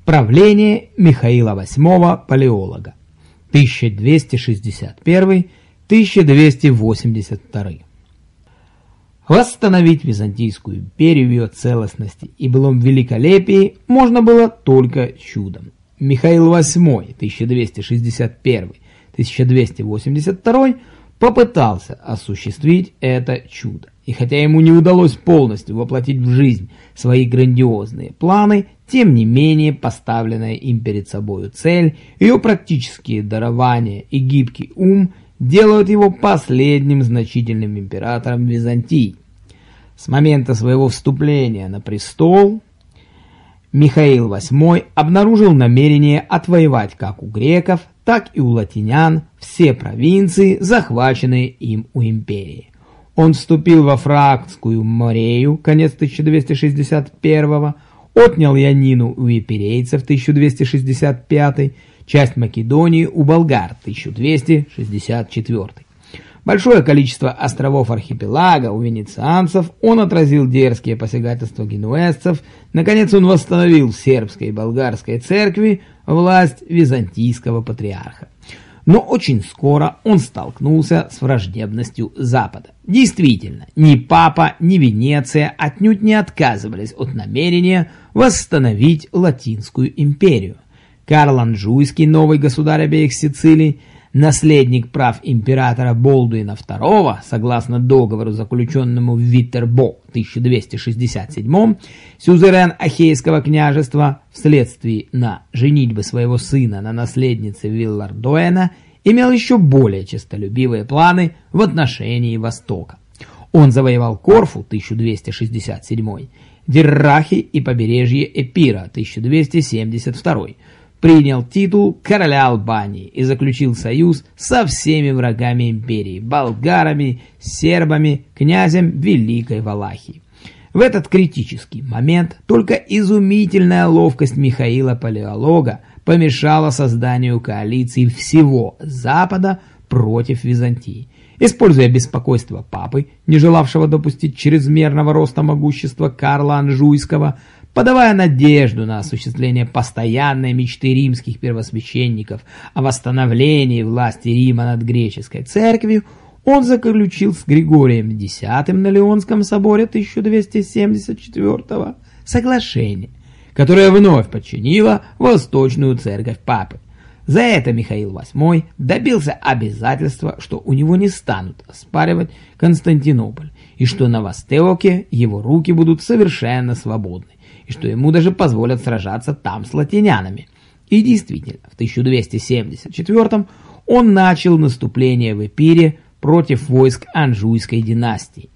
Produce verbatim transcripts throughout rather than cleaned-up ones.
Правление Михаила восьмого Палеолога тысяча двести шестьдесят первый — тысяча двести восемьдесят второй. Восстановить Византийскую империю в ее целостности и былом великолепии можно было только чудом. Михаил восьмой тысяча двести шестьдесят первый — тысяча двести восемьдесят второй попытался осуществить это чудо. И хотя ему не удалось полностью воплотить в жизнь свои грандиозные планы, тем не менее поставленная им перед собою цель, ее практические дарования и гибкий ум делают его последним значительным императором Византии. С момента своего вступления на престол Михаил восьмой обнаружил намерение отвоевать как у греков, так и у латинян все провинции, захваченные им у империи. Он вступил во Фракскую Морею, конец тысяча двести шестьдесят первого, отнял Ионину у епирейцев, тысяча двести шестьдесят пятый, часть Македонии у болгар, тысяча двести шестьдесят четвёртый. Большое количество островов архипелага у венецианцев, он отразил дерзкие посягательства генуэзцев, наконец он восстановил в сербской и болгарской церкви власть византийского патриарха. Но очень скоро он столкнулся с враждебностью Запада. Действительно, ни Папа, ни Венеция отнюдь не отказывались от намерения восстановить Латинскую империю. Карл Анжуйский, новый государь обеих Сицилий, наследник прав императора Болдуина второго, согласно договору, заключенному в Витербо в тысяча двести шестьдесят седьмом, сюзерен Ахейского княжества, вследствие на женитьбы своего сына на наследнице Виллардуэна, имел еще более честолюбивые планы в отношении Востока. Он завоевал Корфу тысяча двести шестьдесят седьмой, Диррахи и побережье Эпира тысяча двести семьдесят второй, принял титул короля Албании и заключил союз со всеми врагами империи – болгарами, сербами, князем Великой Валахии. В этот критический момент только изумительная ловкость Михаила Палеолога помешала созданию коалиции всего Запада против Византии. Используя беспокойство папы, не желавшего допустить чрезмерного роста могущества Карла Анжуйского, подавая надежду на осуществление постоянной мечты римских первосвященников о восстановлении власти Рима над греческой церковью, он заключил с Григорием X на Леонском соборе тысяча двести семьдесят четвёртого соглашение, которое вновь подчинило Восточную церковь папы. За это Михаил восьмой добился обязательства, что у него не станут оспаривать Константинополь, и что на Востоке его руки будут совершенно свободны, и что ему даже позволят сражаться там с латинянами. И действительно, в тысяча двести семьдесят четвёртом он начал наступление в Эпире против войск Анжуйской династии.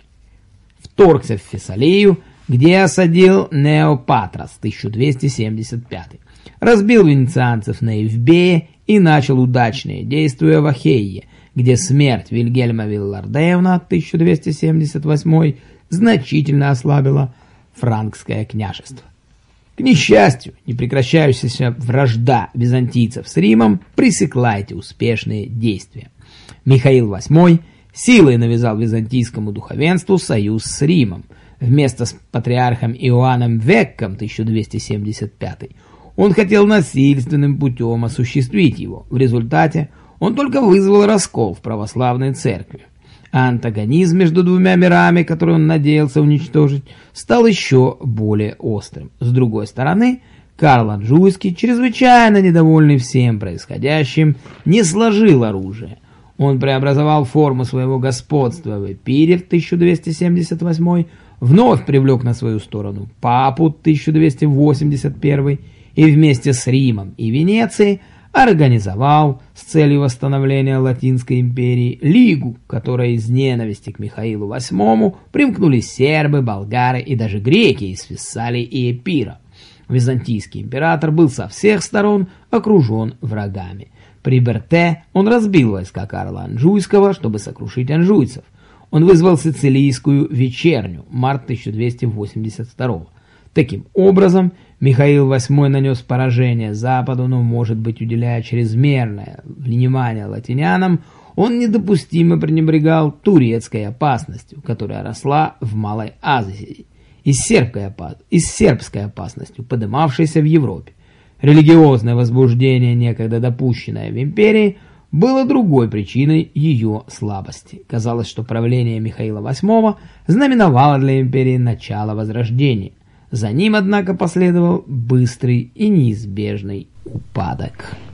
Вторгся в Фессалию, где осадил Неопатрас тысяча двести семьдесят пятый, разбил венецианцев на Евбее и начал удачные действия в Ахейе, где смерть Вильгельма Виллардуэна тысяча двести семьдесят восьмой значительно ослабила франкское княжество. К несчастью, непрекращающаяся вражда византийцев с Римом пресекла эти успешные действия. Михаил восьмой силой навязал византийскому духовенству союз с Римом. Вместо с патриархом Иоанном Векком тысяча двести семьдесят пятый он хотел насильственным путем осуществить его. В результате он только вызвал раскол в православной церкви. А антагонизм между двумя мирами, который он надеялся уничтожить, стал еще более острым. С другой стороны, Карл Анжуйский, чрезвычайно недовольный всем происходящим, не сложил оружие. Он преобразовал форму своего господства в Эпире в тысяча двести семьдесят восьмой, вновь привлек на свою сторону папу тысяча двести восемьдесят первый и вместе с Римом и Венецией организовал с целью восстановления Латинской империи лигу, которой из ненависти к Михаилу восьмому примкнули сербы, болгары и даже греки из Фессалии и Эпира. Византийский император был со всех сторон окружен врагами. При Берте он разбил войска Карла Анжуйского, чтобы сокрушить анжуйцев. Он вызвал Сицилийскую вечерню, март тысяча двести восемьдесят второго. Таким образом, Михаил восьмой нанес поражение Западу, но, может быть, уделяя чрезмерное внимание латинянам, он недопустимо пренебрегал турецкой опасностью, которая росла в Малой Азии, и сербской опасностью, подымавшейся в Европе. Религиозное возбуждение, некогда допущенное в империи, было другой причиной ее слабости. Казалось, что правление Михаила восьмого знаменовало для империи начало возрождения. За ним, однако, последовал быстрый и неизбежный упадок.